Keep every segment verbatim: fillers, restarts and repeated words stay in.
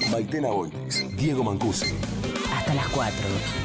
Maitena Boitis, Diego Mancusi. Hasta las cuatro.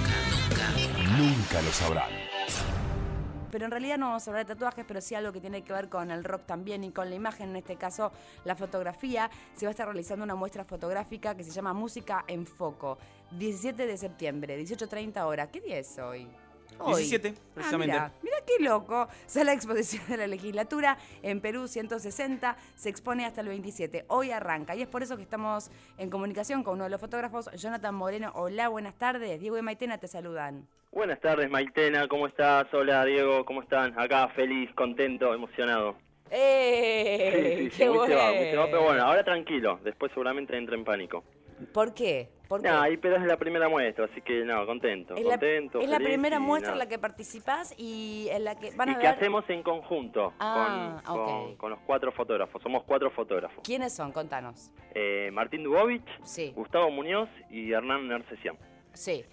Nunca lo sabrán. Pero en realidad no vamos a hablar de tatuajes, pero sí algo que tiene que ver con el rock también y con la imagen, en este caso la fotografía. Se va a estar realizando una muestra fotográfica que se llama Música en Foco. diecisiete de septiembre, dieciocho treinta horas. ¿Qué día es hoy? Hoy. diecisiete, precisamente. Ah, mira, mira qué loco. Sala de exposición de la legislatura en Perú ciento sesenta. Se expone hasta el veintisiete. Hoy arranca. Y es por eso que estamos en comunicación con uno de los fotógrafos, Jonathan Moreno. Hola, buenas tardes. Diego y Maitena te saludan. Buenas tardes, Maitena, ¿cómo estás? Hola, Diego, ¿cómo están? Acá feliz, contento, emocionado. ¡Eh! Sí, sí, sí, ¡Qué muy bueno! cebado, muy cebado, pero bueno, ahora tranquilo, después seguramente entra en pánico. ¿Por qué? ¿Por qué? No, ahí pero es la primera muestra, así que no, contento, es la, contento, Es la feliz primera y muestra nada. en la que participás y en la que van a Y ver... que hacemos en conjunto Ah, con, ok. con, con los cuatro fotógrafos, somos cuatro fotógrafos. ¿Quiénes son? Contanos. Eh, Martín Dubovich, Sí. Gustavo Muñoz y Hernán Nercesian. Sí.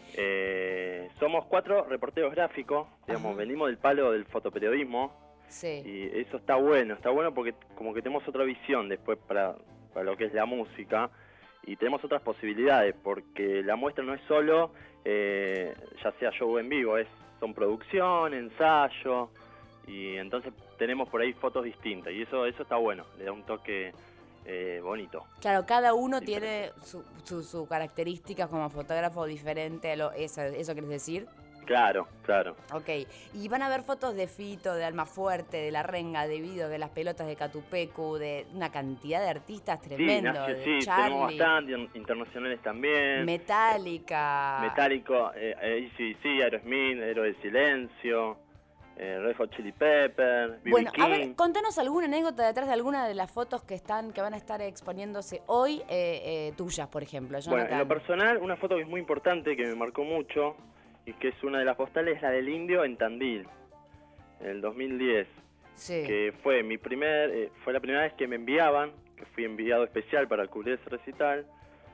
Eh, somos cuatro reporteros gráficos, digamos, Ajá. venimos del palo del fotoperiodismo. Sí. Y eso está bueno, está bueno porque como que tenemos otra visión después para, para lo que es la música y tenemos otras posibilidades porque la muestra no es solo, eh, ya sea show en vivo, es son producción, ensayo y entonces tenemos por ahí fotos distintas y eso eso está bueno, le da un toque eh, bonito. Claro, cada uno Diferente. tiene su, su, su característica como fotógrafo diferente. A lo, eso, ¿Eso querés decir? Claro, claro. Ok. Y van a ver fotos de Fito, de Almafuerte, de La Renga, de Vido, de Las Pelotas de Catupecu, de una cantidad de artistas tremendo. Sí, Nacio, de sí, tenemos Charlie, bastante, in- internacionales también. Metallica. Metálico, eh, eh, sí, sí, Aerosmith, Héroe del Silencio, eh, Red Hot Chili Pepper, B B Bueno, King. a ver, contanos alguna anécdota detrás de alguna de las fotos que están, que van a estar exponiéndose hoy, eh, eh, tuyas, por ejemplo, Bueno, Jonathan. en lo personal, una foto que es muy importante, que me marcó mucho, y que es una de las postales, es la del Indio en Tandil, en el dos mil diez, Sí. que fue mi primer, eh, fue la primera vez que me enviaban, que fui enviado especial para cubrir ese recital,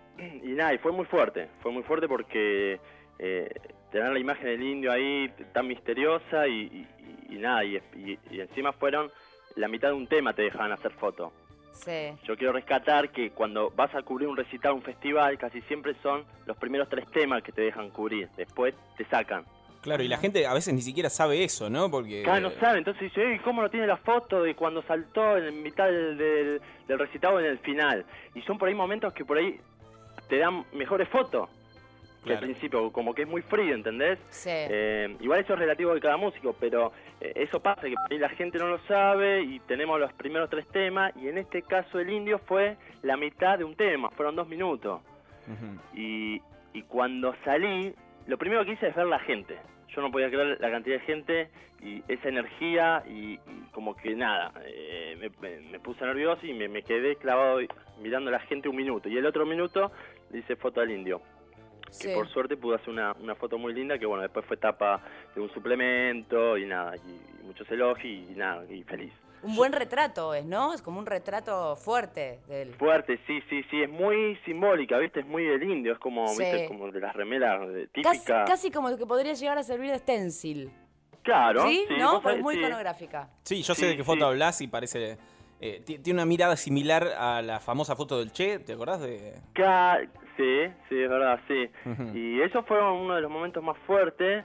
y nada, y fue muy fuerte, fue muy fuerte porque eh, tener la imagen del Indio ahí tan misteriosa y, y, y nada, y, y, y encima fueron la mitad de un tema te dejaban hacer foto. Sí. Yo quiero rescatar que cuando vas a cubrir un recital, un festival, casi siempre son los primeros tres temas que te dejan cubrir, después te sacan. Claro, y la gente a veces ni siquiera sabe eso, ¿no? Porque... Cada no sabe, entonces dice, "Ey, ¿cómo no tiene la foto de cuando saltó en mitad del, del, del recital o en el final?" Y son por ahí momentos que por ahí te dan mejores fotos que al Claro. principio, como que es muy frío, ¿entendés? Sí. Eh, igual eso es relativo de cada músico, pero eh, eso pasa, que por ahí la gente no lo sabe y tenemos los primeros tres temas, y en este caso el Indio fue la mitad de un tema, fueron dos minutos. Ujú. Y, y cuando salí, lo primero que hice es ver la gente. Yo no podía creer la cantidad de gente y esa energía y, y como que nada, eh, me, me- me puse nervioso y me, me quedé clavado mirando a la gente un minuto. Y el otro minuto le hice foto al Indio. Sí. Que por suerte pude hacer una, una foto muy linda que bueno, después fue tapa de un suplemento y nada, y, y muchos elogios y, nada, y feliz. Un buen retrato es, ¿no? Es como un retrato fuerte del... Fuerte, sí, sí, sí, es muy simbólica, ¿viste? Es muy del Indio, es como, Sí. ¿viste? Como de las remeras eh, Casi, típicas. casi como que podría llegar a servir de stencil. Claro, ¿Sí? sí, ¿No? vos Pues sabés, muy sí. iconográfica. Sí, yo sé Sí, de qué foto sí. hablas y parece... eh, ti- tiene una mirada similar a la famosa foto del Che, ¿te acordás de...? Ca- Sí, sí, es verdad, sí. Ujú. Y eso fue uno de los momentos más fuertes.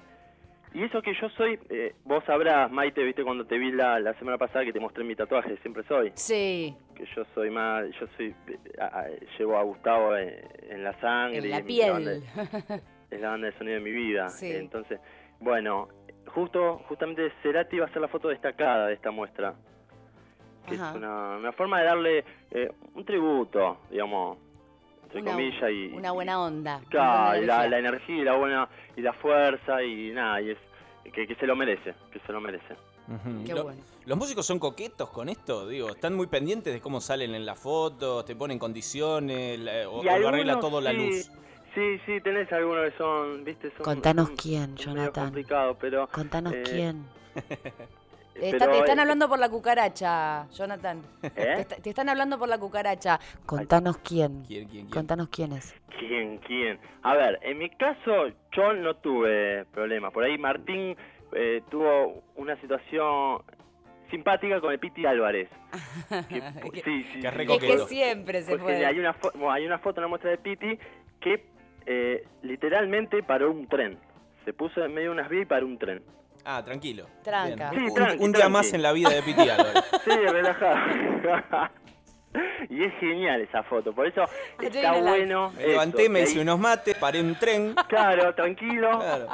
Y eso que yo soy, eh, vos sabrás, Maite, viste cuando te vi la, la semana pasada que te mostré mi tatuaje, siempre soy. Sí, Que yo soy más, yo soy, eh, a- a- llevo a Gustavo en, en la sangre. en y la mi- la banda piel. de- es la banda de sonido de mi vida. Sí. Entonces, bueno, justo justamente Cerati iba a ser la foto destacada de esta muestra. Que Ajá. es una, una forma de darle eh, un tributo, digamos, entre Una, comillas. y una buena onda. una Claro, buena y la, energía. la energía y la buena y la fuerza y nada, y es que, que se lo merece, que se lo merece. Ujú. Qué Lo- bueno. ¿Los músicos son coquetos con esto? Digo, ¿están muy pendientes de cómo salen en las fotos? ¿Te ponen condiciones? La- ¿O, Y o lo arregla algunos todo la sí, luz? Sí, sí, tenés algunos que son, viste, son, Contanos son- quién, son medio Jonathan. complicados, pero Contanos eh, quién. Está- pero, te están eh, hablando por la cucaracha, Jonathan. ¿Eh? Te, está- te están hablando por la cucaracha. Contanos quién. ¿Quién, quién, quién? Contanos quién es. ¿Quién, quién? A ver, en mi caso yo no tuve problemas. Por ahí Martín eh, tuvo una situación simpática con el Piti Álvarez. Que, Que- sí, sí, que es sí. re Es que coqueto. siempre se Porque puede. hay una, fo- bueno, hay una foto en la muestra de Piti que eh, literalmente paró un tren. Se puso en medio de unas vías y paró un tren. Ah, tranquilo. Tranca. Bien. Sí, Un- tranqui, un día tranqui. más en la vida de Piti Álvarez. Sí, relajado. Y es genial esa foto, por eso Ay, está tiene la- bueno. Me levanté, eso, me que hice ahí- unos mates, paré un tren. Claro, tranquilo. Claro.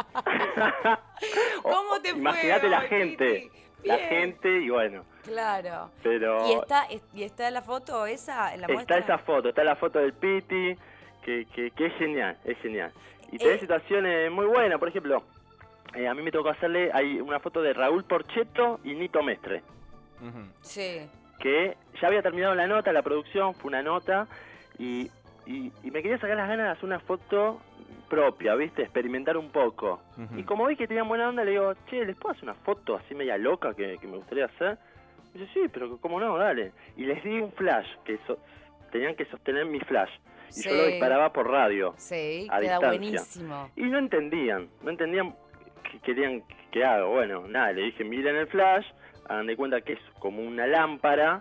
¿Cómo te fue Imagínate la hoy, gente. Piti? La Bien. gente, y bueno. Claro. Pero ¿Y está, es- ¿Y está la foto esa en la está muestra? esa foto, está la foto del Piti, que, que, que es genial, es genial. Y tenés Eh. situaciones muy buenas, por ejemplo, eh, a mí me tocó hacerle, hay una foto de Raúl Porchetto y Nito Mestre, Ujú. Sí. que ya había terminado la nota, la producción, fue una nota, y, y, y me quería sacar las ganas de hacer una foto propia, ¿viste? Experimentar un poco. Ujú. Y como vi que tenían buena onda, le digo, che, ¿les puedo hacer una foto así media loca que, que me gustaría hacer? Y dice, sí, pero ¿cómo no? Dale. Y les di un flash, que so- tenían que sostener mi flash. Y yo lo Sí. disparaba por radio. Sí, A queda distancia. buenísimo. Y no entendían, no entendían qué querían que haga. Bueno, nada, le dije, miren el flash, hagan de cuenta que es como una lámpara.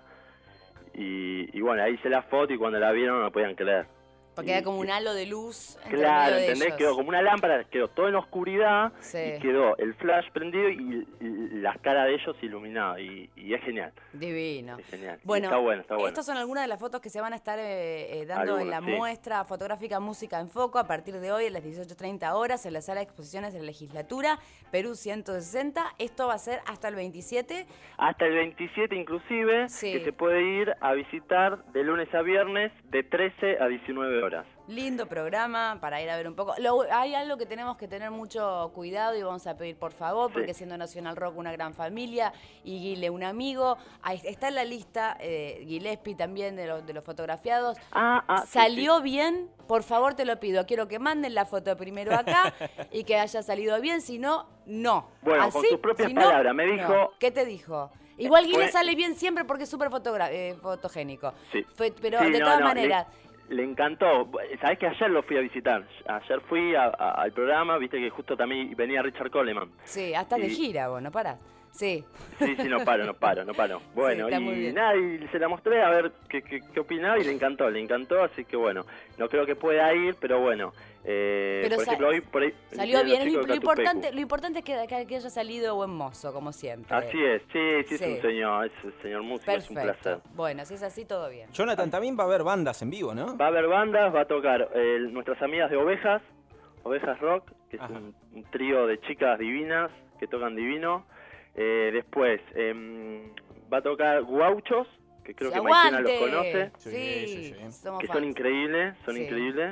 Y, y bueno, ahí hice la foto y cuando la vieron no la podían creer. Porque Y- era como y- un halo de luz entre Claro, medio de ¿entendés? ellos. Quedó como una lámpara, quedó todo en oscuridad Sí. y quedó el flash prendido y, y las caras de ellos iluminadas. Y, y es genial, Divino. es genial. Y Bueno, está bueno, está bueno. estas son algunas de las fotos que se van a estar eh, eh, dando en la Algunas, sí. muestra fotográfica Música en Foco a partir de hoy a las dieciocho treinta horas en la sala de exposiciones de la legislatura, Perú ciento sesenta. Esto va a ser hasta el veintisiete. Hasta el veintisiete inclusive, Sí. que se puede ir a visitar de lunes a viernes de trece a diecinueve horas. Lindo programa para ir a ver un poco. Lo- hay algo que tenemos que tener mucho cuidado y vamos a pedir por favor, porque Sí. siendo Nacional Rock una gran familia y Guile un amigo, ahí está en la lista, eh, Gillespie también de, los de los fotografiados. Ah, ah, sí, ¿Salió bien? Por favor, te lo pido. Quiero que manden la foto primero acá y que haya salido bien. Si no, no. Bueno, con sus propias Si no, palabras, me no. dijo- ¿Qué te dijo? Igual Guille Fue- sale bien siempre porque es súper fotogra- eh, fotogénico. Sí. Fue- pero Sí, de no, todas no, maneras... Le, le encantó. Sabés que ayer lo fui a visitar. Ayer fui a- a- al programa, viste que justo también venía Richard Coleman. Sí, hasta de Y- gira, vos, no parás. Sí. Sí, sí, no paro, no paro, no paro. Bueno, está muy y bien. nada, y se la mostré a ver qué, qué, qué opinaba y le encantó, le encantó, así que bueno, no creo que pueda ir, pero bueno, eh, Pero por sa- ejemplo, hoy por ahí... Salió los bien. Es chicos lo, de lo importante, Catupecu. lo importante es que, que- que haya salido buen mozo, como siempre. Así es, sí, sí, es Sí. un señor, es un señor músico, es un Perfecto. placer. Bueno, si es así, todo bien. Jonathan, también va a haber bandas en vivo, ¿no? Va a haber bandas, va a tocar eh, nuestras amigas de Ovejas, Ovejas Rock, que es Ajá. un, un trío de chicas divinas que tocan divino. Eh, después em, va a tocar Guauchos, que creo ¡Se que Maitena aguante! los conoce, Sí, Sí, sí, sí. somos que son fans. increíbles, son Sí. increíbles.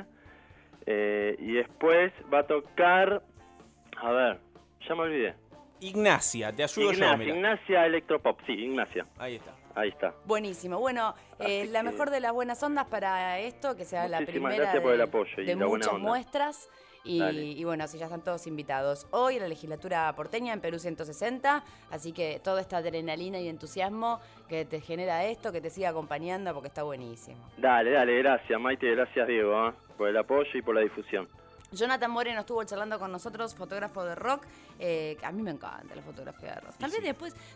Eh, y después va a tocar, a ver, ya me olvidé. Ignacia, te ayudo yo, Ignacia, mira. Ignacia Electropop, sí, Ignacia, Ahí está. ahí está. Buenísimo. Bueno, eh, Así la que- mejor de las buenas ondas para esto, que sea la Muchísimas primera gracias por de, el apoyo y de la buena muchas onda. muestras. Y, Dale. y bueno, así ya están todos invitados. Hoy en la legislatura porteña en Perú ciento sesenta, así que toda esta adrenalina y entusiasmo que te genera esto, que te siga acompañando porque está buenísimo. Dale, dale, gracias Maite, gracias Diego, ¿eh? por el apoyo y por la difusión. Jonathan Moreno estuvo charlando con nosotros, fotógrafo de rock. Eh, a mí me encanta la fotografía de rock. Tal vez después,